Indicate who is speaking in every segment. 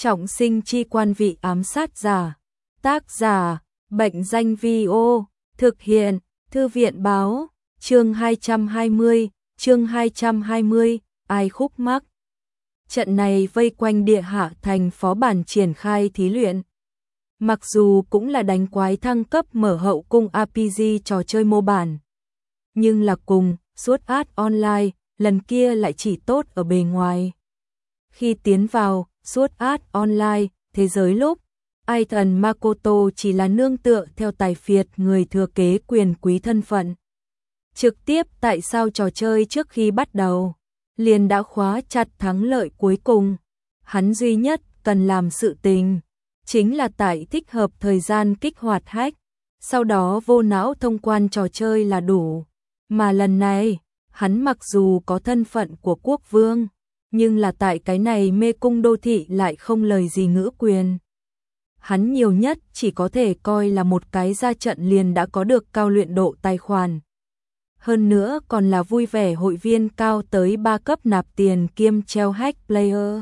Speaker 1: Trọng sinh chi quan vị ám sát giả. Tác giả, Bệnh danh Vi-ô, thực hiện, Thư viện báo, chương 220, ai khúc mắc. Trận này vây quanh địa hạ thành phó bản triển khai thí luyện. Mặc dù cũng là đánh quái thăng cấp mở hậu cung RPG trò chơi mô bản, nhưng là cùng Sword Art Online, lần kia lại chỉ tốt ở bề ngoài. Khi tiến vào Sword Art Online, thế giới lúc Aiton Makoto chỉ là nương tựa theo tài phiệt người thừa kế quyền quý thân phận. Trực tiếp tại sao trò chơi trước khi bắt đầu, liền đã khóa chặt thắng lợi cuối cùng. Hắn duy nhất cần làm sự tình, chính là tại thích hợp thời gian kích hoạt hack, sau đó vô não thông quan trò chơi là đủ. Mà lần này, hắn mặc dù có thân phận của quốc vương, nhưng là tại cái này mê cung đô thị lại không lời gì ngữ quyền. Hắn nhiều nhất chỉ có thể coi là một cái ra trận liền đã có được cao luyện độ tài khoản. Hơn nữa còn là vui vẻ hội viên cao tới 3 cấp nạp tiền kiêm treo hack player.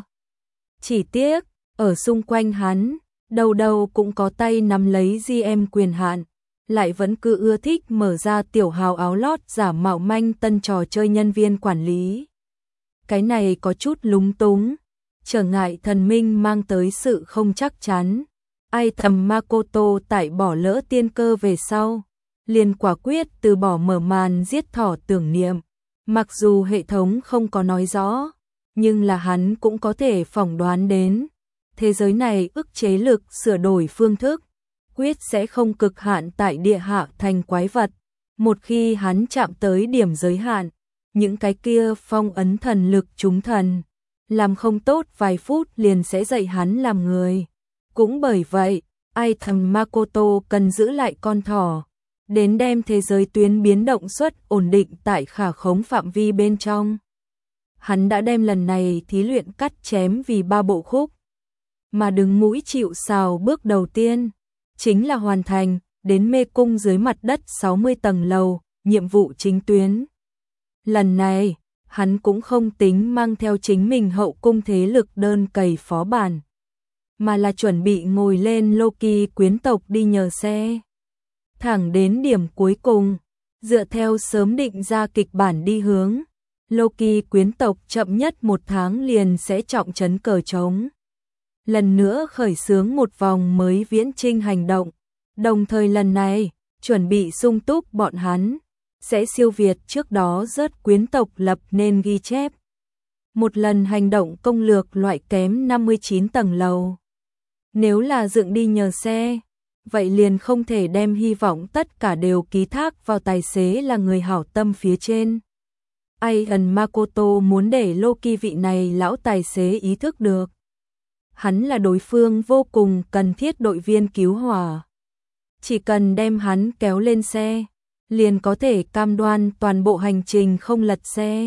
Speaker 1: Chỉ tiếc, ở xung quanh hắn, đầu đầu cũng có tay nắm lấy GM quyền hạn, lại vẫn cứ ưa thích mở ra tiểu hào áo lót giả mạo manh tân trò chơi nhân viên quản lý. Cái này có chút lúng túng, trở ngại thần minh mang tới sự không chắc chắn. Aiton Makoto tại bỏ lỡ tiên cơ về sau, liền quả quyết từ bỏ mở màn giết thỏ tưởng niệm. Mặc dù hệ thống không có nói rõ, nhưng là hắn cũng có thể phỏng đoán đến. Thế giới này ức chế lực sửa đổi phương thức, quyết sẽ không cực hạn tại địa hạ thành quái vật. Một khi hắn chạm tới điểm giới hạn, những cái kia phong ấn thần lực trúng thần, làm không tốt vài phút liền sẽ dạy hắn làm người. Cũng bởi vậy, Aiton Makoto cần giữ lại con thỏ, đến đem thế giới tuyến biến động suất ổn định tại khả khống phạm vi bên trong. Hắn đã đem lần này thí luyện cắt chém vì 3 bộ khúc, mà đứng mũi chịu sào bước đầu tiên, chính là hoàn thành, đến mê cung dưới mặt đất 60 tầng lầu, nhiệm vụ chính tuyến. Lần này, hắn cũng không tính mang theo chính mình hậu cung thế lực đơn cày phó bản, mà là chuẩn bị ngồi lên Loki quyến tộc đi nhờ xe. Thẳng đến điểm cuối cùng, dựa theo sớm định ra kịch bản đi hướng, Loki quyến tộc chậm nhất 1 tháng liền sẽ trọng trấn cờ trống. Lần nữa khởi xướng một vòng mới viễn chinh hành động, đồng thời lần này, chuẩn bị sung túc bọn hắn, sẽ siêu việt trước đó rớt quyến tộc lập nên ghi chép. Một lần hành động công lược loại kém 59 tầng lầu. Nếu là dựng đi nhờ xe, vậy liền không thể đem hy vọng tất cả đều ký thác vào tài xế là người hảo tâm phía trên. Aiton Makoto muốn để Loki vị này lão tài xế ý thức được, hắn là đối phương vô cùng cần thiết đội viên cứu hỏa. Chỉ cần đem hắn kéo lên xe, liền có thể cam đoan toàn bộ hành trình không lật xe.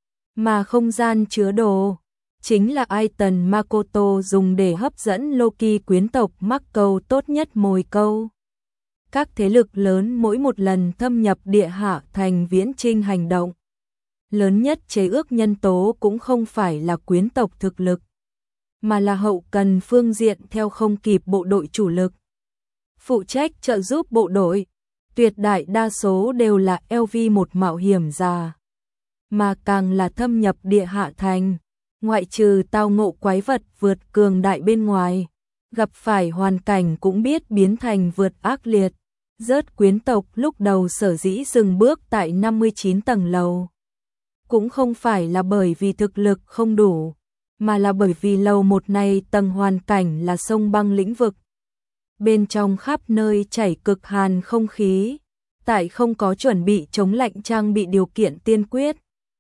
Speaker 1: Mà không gian chứa đồ, chính là Aiton Makoto dùng để hấp dẫn Loki quyến tộc mắc câu tốt nhất mồi câu. Các thế lực lớn mỗi một lần thâm nhập địa hạ thành viễn chinh hành động, lớn nhất chế ước nhân tố cũng không phải là quyến tộc thực lực, mà là hậu cần phương diện theo không kịp bộ đội chủ lực. Phụ trách trợ giúp bộ đội, tuyệt đại đa số đều là LV1 mạo hiểm giả. Mà càng là thâm nhập địa hạ thành, ngoại trừ tao ngộ quái vật vượt cường đại bên ngoài, gặp phải hoàn cảnh cũng biết biến thành vượt ác liệt. Rớt quyến tộc lúc đầu sở dĩ dừng bước tại 59 tầng lầu, cũng không phải là bởi vì thực lực không đủ, mà là bởi vì lầu 1 này tầng hoàn cảnh là sông băng lĩnh vực. Bên trong khắp nơi chảy cực hàn không khí, tại không có chuẩn bị chống lạnh trang bị điều kiện tiên quyết.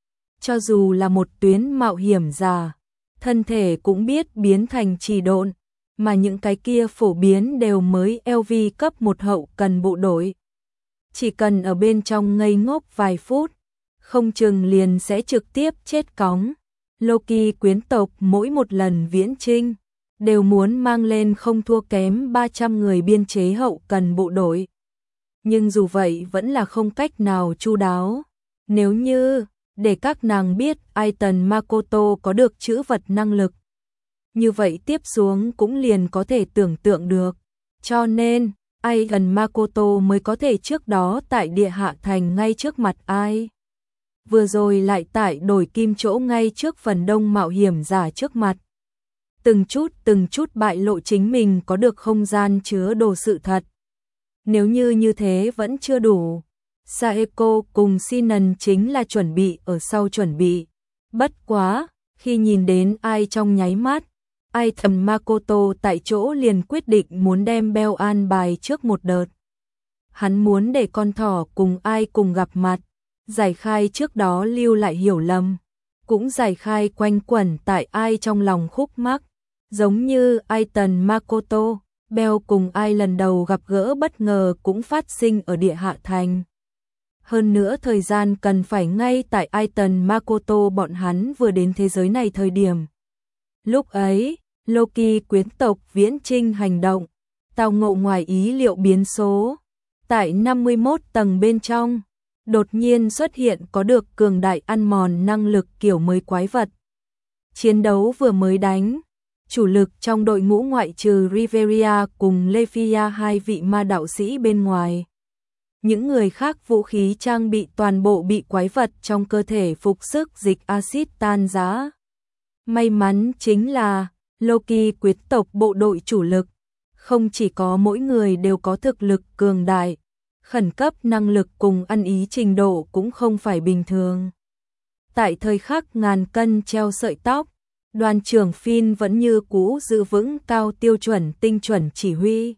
Speaker 1: Cho dù là một tuyến mạo hiểm giả, thân thể cũng biết biến thành trì độn, mà những cái kia phổ biến đều mới LV cấp 1 hậu cần bộ đội. Chỉ cần ở bên trong ngây ngốc vài phút, không chừng liền sẽ trực tiếp chết cóng. Loki quyến tộc mỗi một lần viễn chinh, đều muốn mang lên không thua kém 300 người biên chế hậu cần bộ đội. Nhưng dù vậy vẫn là không cách nào chu đáo. Nếu như để các nàng biết Aiton Makoto có được chữ vật năng lực, Như vậy tiếp xuống cũng liền có thể tưởng tượng được. Cho nên, ai gần Makoto mới có thể trước đó tại địa hạ thành ngay trước mặt ai. Vừa rồi lại tại đổi kim chỗ ngay trước phần đông mạo hiểm giả trước mặt. Từng chút bại lộ chính mình có được không gian chứa đồ sự thật. Nếu như thế vẫn chưa đủ, Saeko cùng Shinon chính là chuẩn bị ở sau chuẩn bị. Bất quá, khi nhìn đến ai trong nháy mắt, ai thầm Makoto tại chỗ liền quyết định muốn đem Bell an bài trước một đợt. Hắn muốn để con thỏ cùng ai cùng gặp mặt, giải khai trước đó lưu lại hiểu lầm, cũng giải khai quanh quẩn tại ai trong lòng khúc mắc, giống như ai tần Makoto, Bell cùng ai lần đầu gặp gỡ bất ngờ cũng phát sinh ở địa hạ thành. Hơn nữa thời gian cần phải ngay tại ai tần Makoto bọn hắn vừa đến thế giới này thời điểm. Lúc ấy, Loki quyến tộc viễn trinh hành động, tao ngộ ngoài ý liệu biến số. Tại 51 tầng bên trong, đột nhiên xuất hiện có được cường đại ăn mòn năng lực kiểu mới quái vật. Chiến đấu vừa mới đánh, chủ lực trong đội ngũ ngoại trừ Riveria cùng Lefia hai vị ma đạo sĩ bên ngoài. Những người khác vũ khí trang bị toàn bộ bị quái vật trong cơ thể phục sức dịch axit tan rã. May mắn chính là Loki quyến tộc bộ đội chủ lực, không chỉ có mỗi người đều có thực lực cường đại, khẩn cấp năng lực cùng ăn ý trình độ cũng không phải bình thường. Tại thời khắc ngàn cân treo sợi tóc, đoàn trưởng Finn vẫn như cũ giữ vững cao tiêu chuẩn tinh chuẩn chỉ huy.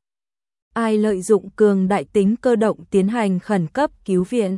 Speaker 1: Ai lợi dụng cường đại tính cơ động tiến hành khẩn cấp cứu viện.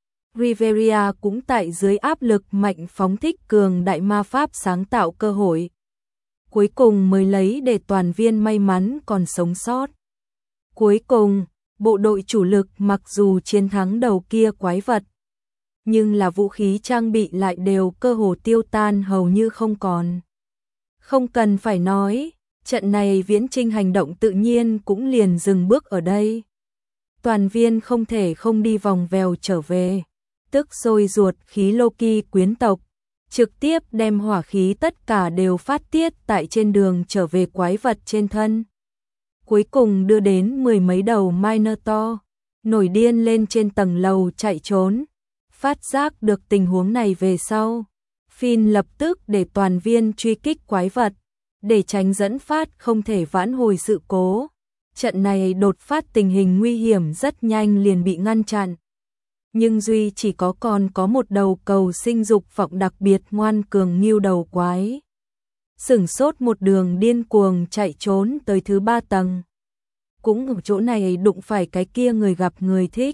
Speaker 1: Riveria cũng tại dưới áp lực mạnh phóng thích cường đại ma pháp sáng tạo cơ hội. Cuối cùng mới lấy để toàn viên may mắn còn sống sót. Cuối cùng, bộ đội chủ lực mặc dù chiến thắng đầu kia quái vật, nhưng là vũ khí trang bị lại đều cơ hồ tiêu tan hầu như không còn. Không cần phải nói, trận này viễn trinh hành động tự nhiên cũng liền dừng bước ở đây. Toàn viên không thể không đi vòng vèo trở về, tức sôi ruột khí Loki quyến tộc, trực tiếp đem hỏa khí tất cả đều phát tiết tại trên đường trở về quái vật trên thân. Cuối cùng đưa đến mười mấy đầu Minotaur, nổi điên lên trên tầng lầu chạy trốn. Phát giác được tình huống này về sau, Finn lập tức để toàn viên truy kích quái vật, để tránh dẫn phát không thể vãn hồi sự cố. Trận này đột phát tình hình nguy hiểm rất nhanh liền bị ngăn chặn. Nhưng duy chỉ còn có một đầu cầu sinh dục vọng đặc biệt ngoan cường nghiêu đầu quái. Sửng sốt một đường điên cuồng chạy trốn tới thứ 3 tầng. Cũng ở chỗ này đụng phải cái kia người gặp người thích.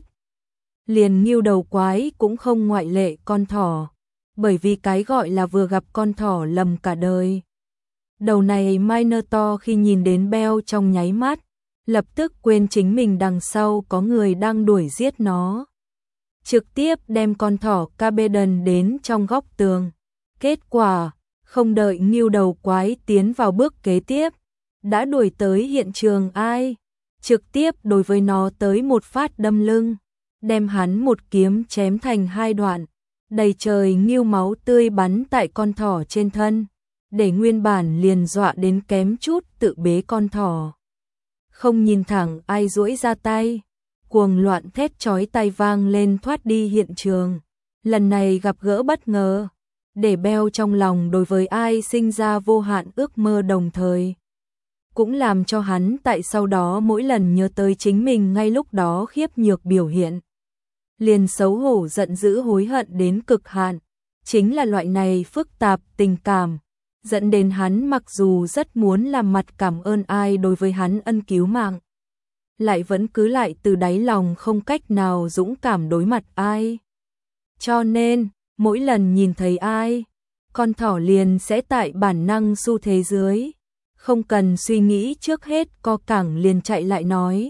Speaker 1: Liền nghiêu đầu quái cũng không ngoại lệ con thỏ, bởi vì cái gọi là vừa gặp con thỏ lầm cả đời. Đầu này Minotaur khi nhìn đến Bell trong nháy mắt, lập tức quên chính mình đằng sau có người đang đuổi giết nó. Trực tiếp đem con thỏ Cabedon đến trong góc tường. Kết quả, không đợi nghiêu đầu quái tiến vào bước kế tiếp, đã đuổi tới hiện trường ai, trực tiếp đối với nó tới một phát đâm lưng, đem hắn một kiếm chém thành 2 đoạn, đầy trời nghiêu máu tươi bắn tại con thỏ trên thân, để nguyên bản liền dọa đến kém chút tự bế con thỏ. Không nhìn thẳng ai duỗi ra tay, cuồng loạn thét chói tai vang lên thoát đi hiện trường. Lần này gặp gỡ bất ngờ, để Bell trong lòng đối với ai sinh ra vô hạn ước mơ, đồng thời cũng làm cho hắn tại sau đó mỗi lần nhớ tới chính mình ngay lúc đó khiếp nhược biểu hiện, liền xấu hổ giận dữ hối hận đến cực hạn. Chính là loại này phức tạp tình cảm, dẫn đến hắn mặc dù rất muốn làm mặt cảm ơn ai đối với hắn ân cứu mạng, lại vẫn cứ lại từ đáy lòng không cách nào dũng cảm đối mặt ai. Cho nên, mỗi lần nhìn thấy ai, con thỏ liền sẽ tại bản năng xu thế dưới, không cần suy nghĩ trước hết co cẳng liền chạy lại nói.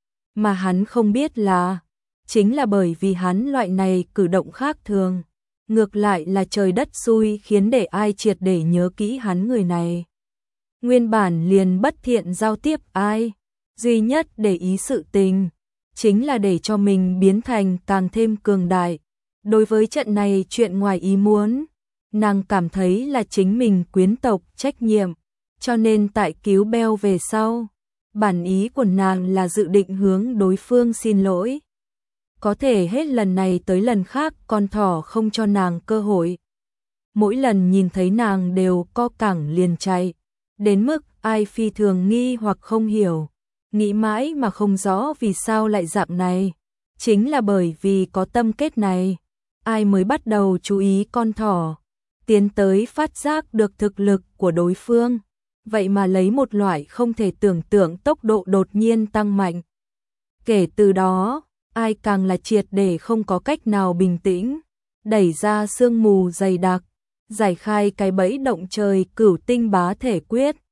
Speaker 1: Mà hắn không biết là, chính là bởi vì hắn loại này cử động khác thường, ngược lại là trời đất xui khiến để ai triệt để nhớ kỹ hắn người này. Nguyên bản liền bất thiện giao tiếp ai, duy nhất để ý sự tình, chính là để cho mình biến thành càng thêm cường đại. Đối với trận này chuyện ngoài ý muốn, nàng cảm thấy là chính mình quyến tộc trách nhiệm, cho nên tại cứu Bell về sau, bản ý của nàng là dự định hướng đối phương xin lỗi. Có thể hết lần này tới lần khác con thỏ không cho nàng cơ hội. Mỗi lần nhìn thấy nàng đều co cẳng liền chạy, đến mức ai phi thường nghi hoặc không hiểu, nghĩ mãi mà không rõ vì sao lại dạng này. Chính là bởi vì có tâm kết này, ai mới bắt đầu chú ý con thỏ, tiến tới phát giác được thực lực của đối phương, vậy mà lấy một loại không thể tưởng tượng tốc độ đột nhiên tăng mạnh. Kể từ đó, ai càng là triệt để không có cách nào bình tĩnh, đẩy ra sương mù dày đặc, giải khai cái bẫy động trời cửu tinh bá thể quyết,